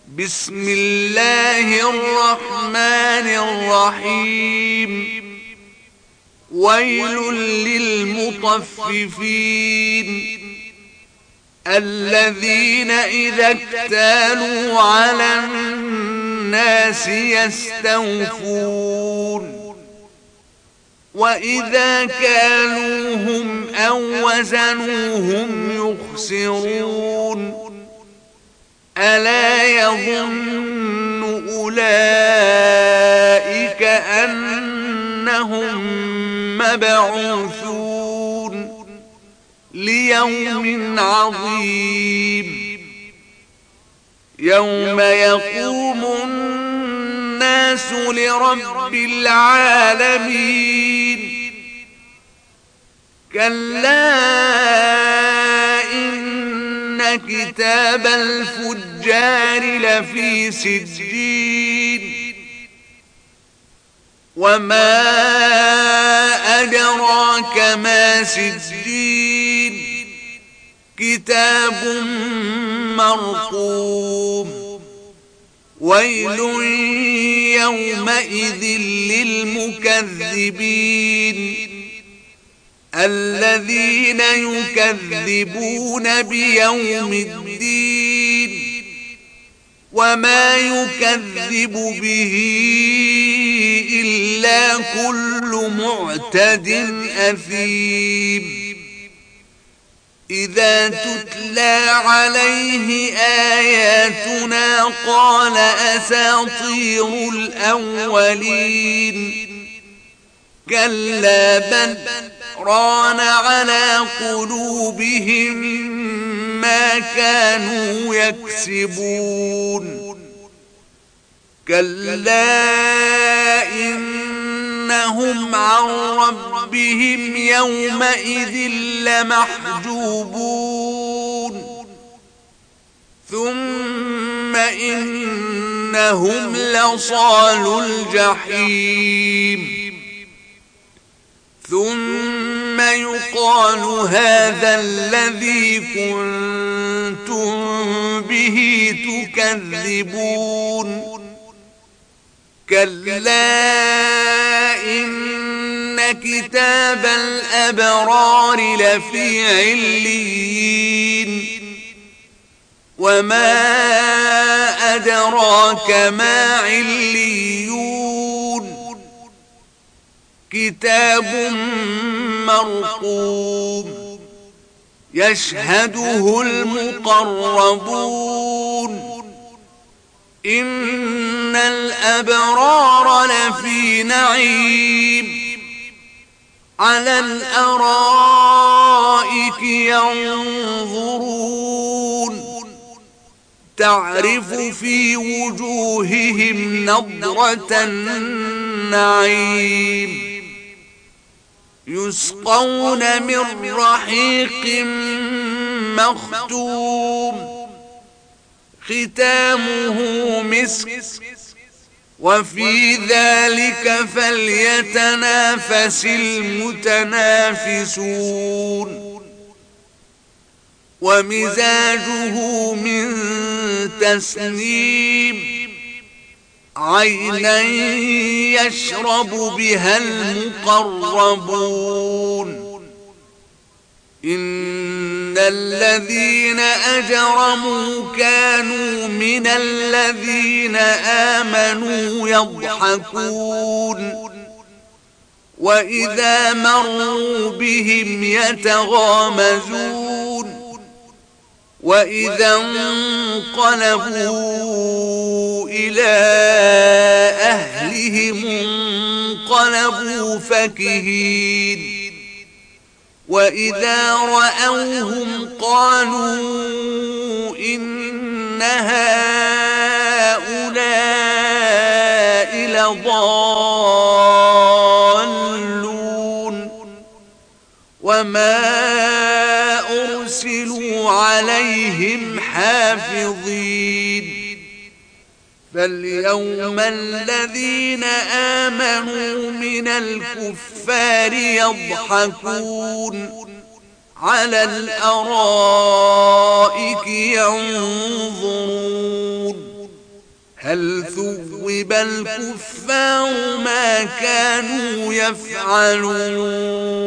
بسم الله الرحمن الرحيم. ويل للمطففين الذين إذا اكتالوا على الناس يستوفون وإذا كالوهم أو وزنوهم يخسرون. ألا يظن أولئك أنهم مبعوثون ليوم عظيم يوم يقوم الناس لرب العالمين. كلا إن كتاب الفجار لفي سجين وما أدراك ما سجين كتاب مرقوم. ويل يومئذ للمكذبين الذين يكذبون بيوم الدين وما يكذب به إلا كل معتد أثيم. إذا تتلى عليه آياتنا قال أساطير الأولين. كلا بل ران على قلوبهم ما كانوا يكسبون. كلا إنهم عن ربهم يومئذ لمحجوبون. ثم إنهم لصالو الجحيم. ثم يقال هذا الذي كنتم به تكذبون. كلا إن كتاب الأبرار لفي عليين وما أدراك ما عليون كتاب مرقوم يشهده المقربون. إن الأبرار لفي نعيم على الأرائك ينظرون تعرف في وجوههم نضرة النعيم. يسقون من رحيق مختوم ختامه مسك وفي ذلك فليتنافس المتنافسون. ومزاجه من تسنيم عينا يشرب بها المقربون. إن الذين أجرموا كانوا من الذين آمنوا يضحكون وإذا مروا بهم يتغامزون وإذا انقلبوا إلى أهلهم انقلبوا فكهين وإذا رأوهم قالوا إن هؤلاء لضالون وما أرسلوا عليهم حافظين. فاليوم الذين آمنوا من الكفار يضحكون على الأرائك ينظرون هل ثوب الكفار ما كانوا يفعلون